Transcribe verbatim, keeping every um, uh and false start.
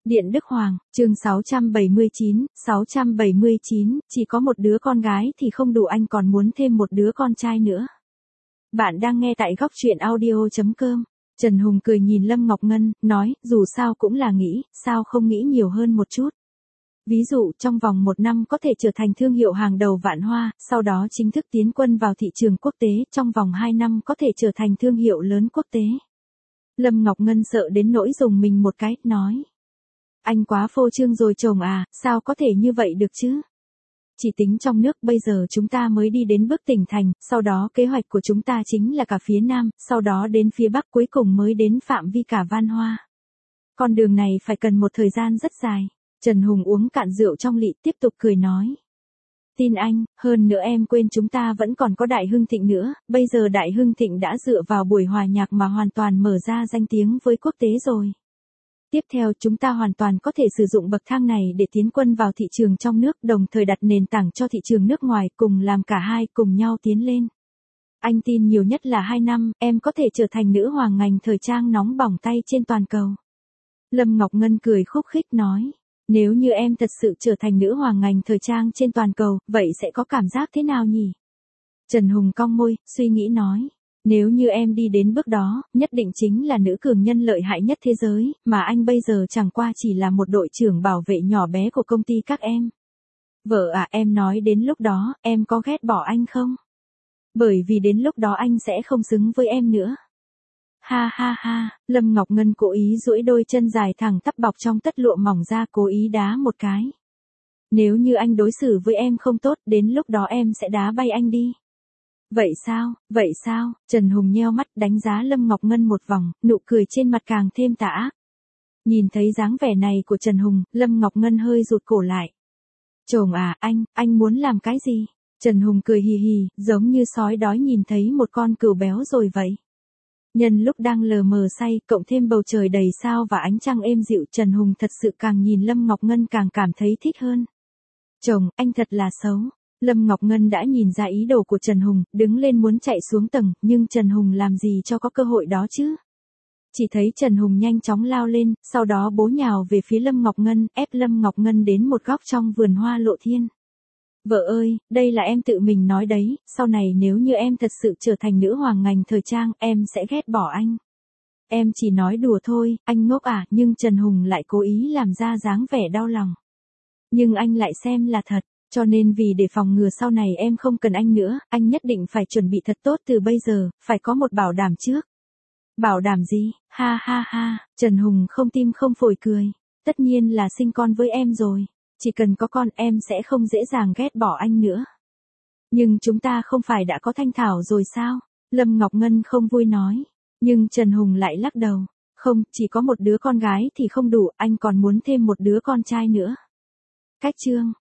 Điện Đức Hoàng, chương sáu trăm bảy mươi chín, sáu trăm bảy mươi chín, chỉ có một đứa con gái thì không đủ, anh còn muốn thêm một đứa con trai nữa. Bạn đang nghe tại góc truyện audio chấm com. Trần Hùng cười nhìn Lâm Ngọc Ngân, nói, dù sao cũng là nghĩ, sao không nghĩ nhiều hơn một chút. Ví dụ, trong vòng một năm có thể trở thành thương hiệu hàng đầu Vạn Hoa, sau đó chính thức tiến quân vào thị trường quốc tế, trong vòng hai năm có thể trở thành thương hiệu lớn quốc tế. Lâm Ngọc Ngân sợ đến nỗi dùng mình một cái, nói. Anh quá phô trương rồi chồng à, sao có thể như vậy được chứ? Chỉ tính trong nước bây giờ chúng ta mới đi đến bước tỉnh thành, sau đó kế hoạch của chúng ta chính là cả phía Nam, sau đó đến phía Bắc, cuối cùng mới đến phạm vi cả Van Hoa. Con đường này phải cần một thời gian rất dài. Trần Hùng uống cạn rượu trong lị, tiếp tục cười nói. Tin anh, hơn nữa em quên chúng ta vẫn còn có Đại Hưng Thịnh nữa, bây giờ Đại Hưng Thịnh đã dựa vào buổi hòa nhạc mà hoàn toàn mở ra danh tiếng với quốc tế rồi. Tiếp theo chúng ta hoàn toàn có thể sử dụng bậc thang này để tiến quân vào thị trường trong nước, đồng thời đặt nền tảng cho thị trường nước ngoài, cùng làm cả hai cùng nhau tiến lên. Anh tin nhiều nhất là hai năm, em có thể trở thành nữ hoàng ngành thời trang nóng bỏng tay trên toàn cầu. Lâm Ngọc Ngân cười khúc khích nói, nếu như em thật sự trở thành nữ hoàng ngành thời trang trên toàn cầu, vậy sẽ có cảm giác thế nào nhỉ? Trần Hùng cong môi, suy nghĩ nói. Nếu như em đi đến bước đó, nhất định chính là nữ cường nhân lợi hại nhất thế giới, mà anh bây giờ chẳng qua chỉ là một đội trưởng bảo vệ nhỏ bé của công ty các em. Vợ à, em nói đến lúc đó, em có ghét bỏ anh không? Bởi vì đến lúc đó anh sẽ không xứng với em nữa. Ha ha ha, Lâm Ngọc Ngân cố ý duỗi đôi chân dài thẳng tắp bọc trong tất lụa mỏng ra, cố ý đá một cái. Nếu như anh đối xử với em không tốt, đến lúc đó em sẽ đá bay anh đi. Vậy sao, vậy sao, Trần Hùng nheo mắt đánh giá Lâm Ngọc Ngân một vòng, nụ cười trên mặt càng thêm tà ác. Nhìn thấy dáng vẻ này của Trần Hùng, Lâm Ngọc Ngân hơi rụt cổ lại. Chồng à, anh, anh muốn làm cái gì? Trần Hùng cười hì hì, giống như sói đói nhìn thấy một con cừu béo rồi vậy. Nhân lúc đang lờ mờ say, cộng thêm bầu trời đầy sao và ánh trăng êm dịu, Trần Hùng thật sự càng nhìn Lâm Ngọc Ngân càng cảm thấy thích hơn. Chồng, anh thật là xấu. Lâm Ngọc Ngân đã nhìn ra ý đồ của Trần Hùng, đứng lên muốn chạy xuống tầng, nhưng Trần Hùng làm gì cho có cơ hội đó chứ? Chỉ thấy Trần Hùng nhanh chóng lao lên, sau đó bổ nhào về phía Lâm Ngọc Ngân, ép Lâm Ngọc Ngân đến một góc trong vườn hoa lộ thiên. Vợ ơi, đây là em tự mình nói đấy, sau này nếu như em thật sự trở thành nữ hoàng ngành thời trang, em sẽ ghét bỏ anh. Em chỉ nói đùa thôi, anh ngốc à, nhưng Trần Hùng lại cố ý làm ra dáng vẻ đau lòng. Nhưng anh lại xem là thật. Cho nên vì để phòng ngừa sau này em không cần anh nữa, anh nhất định phải chuẩn bị thật tốt từ bây giờ, phải có một bảo đảm trước. Bảo đảm gì? Ha ha ha, Trần Hùng không tim không phổi cười. Tất nhiên là sinh con với em rồi. Chỉ cần có con em sẽ không dễ dàng ghét bỏ anh nữa. Nhưng chúng ta không phải đã có Thanh Thảo rồi sao? Lâm Ngọc Ngân không vui nói. Nhưng Trần Hùng lại lắc đầu. Không, chỉ có một đứa con gái thì không đủ, anh còn muốn thêm một đứa con trai nữa. Cách chương.